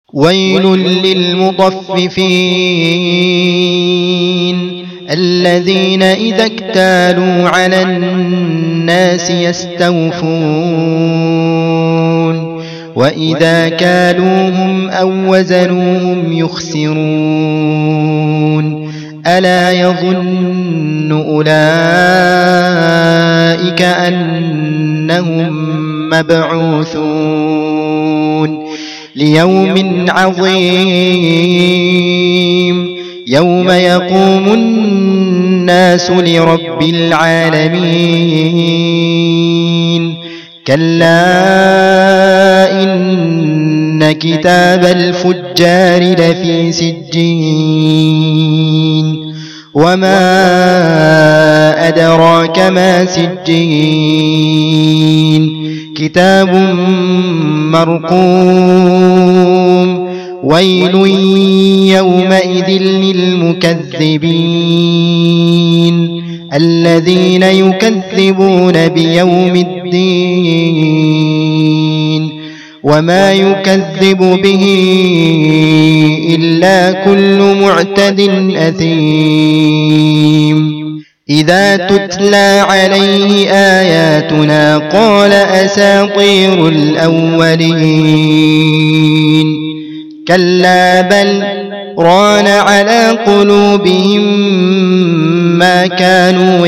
ويل للمطففين الذين إذا اكتالوا على الناس يستوفون وإذا كالوهم أو وزنوهم يخسرون ألا يظن أولئك أنهم مبعوثون ليوم عظيم يوم يقوم الناس لرب العالمين كلا إن كتاب الفجار لفي سجين وما أدراك ما سجين كتاب مرقوم ويل يومئذ للمكذبين الذين يكذبون بيوم الدين وما يكذب به إلا كل معتد أثيم إذا تتلى عليه آياتنا قال أساطير الأولين كلا بل ران على قلوبهم ما كانوا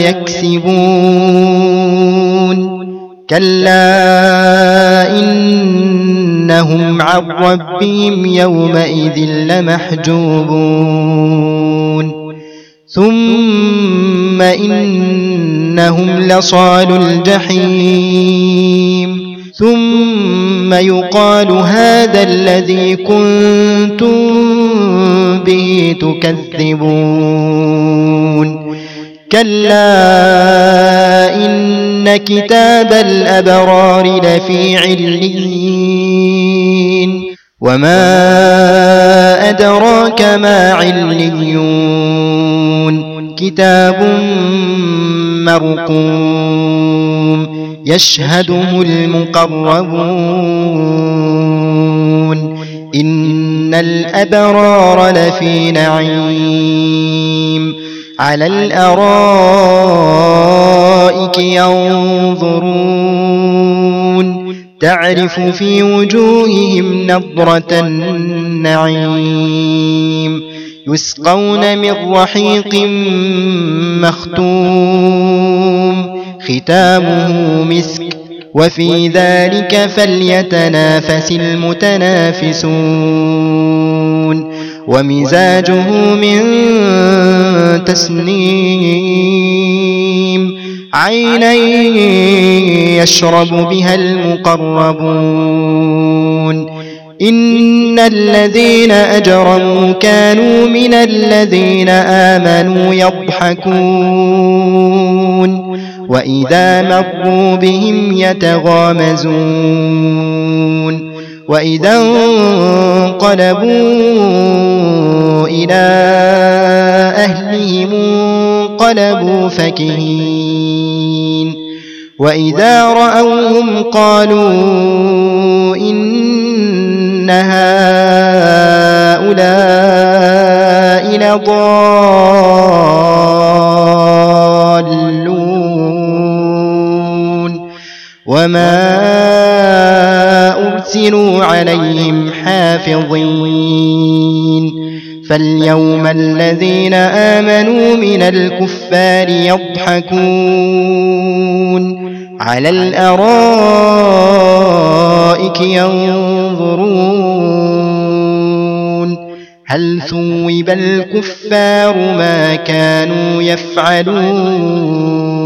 يكسبون كلا إنهم عن ربهم يومئذ لمحجوبون ثم إنهم لصالو الجحيم ثم يقال هذا الذي كنتم به تكذبون كلا إن كتاب الأبرار لفي عليين وما أدراك ما عليون كتاب مرقوم يشهده المقربون إن الأبرار لفي نعيم على الأرائك ينظرون تعرف في وجوههم نضرة النعيم يسقون من رحيق مختوم ختامه مسك وفي ذلك فليتنافس المتنافسون ومزاجه من تسنيم عينا يشرب بها المقربون إن الذين أجرموا كانوا من الذين آمنوا يضحكون وإذا مروا بهم يتغامزون وإذا انقلبوا إلى أهلهم انقلبوا فكهين وإذا رأوهم قالوا إن هؤلاء لضالون وما أرسلوا عليهم حافظين فاليوم الذين آمنوا من الكفار يضحكون على الأرائك ينظرون هل ثوب الكفار ما كانوا يفعلون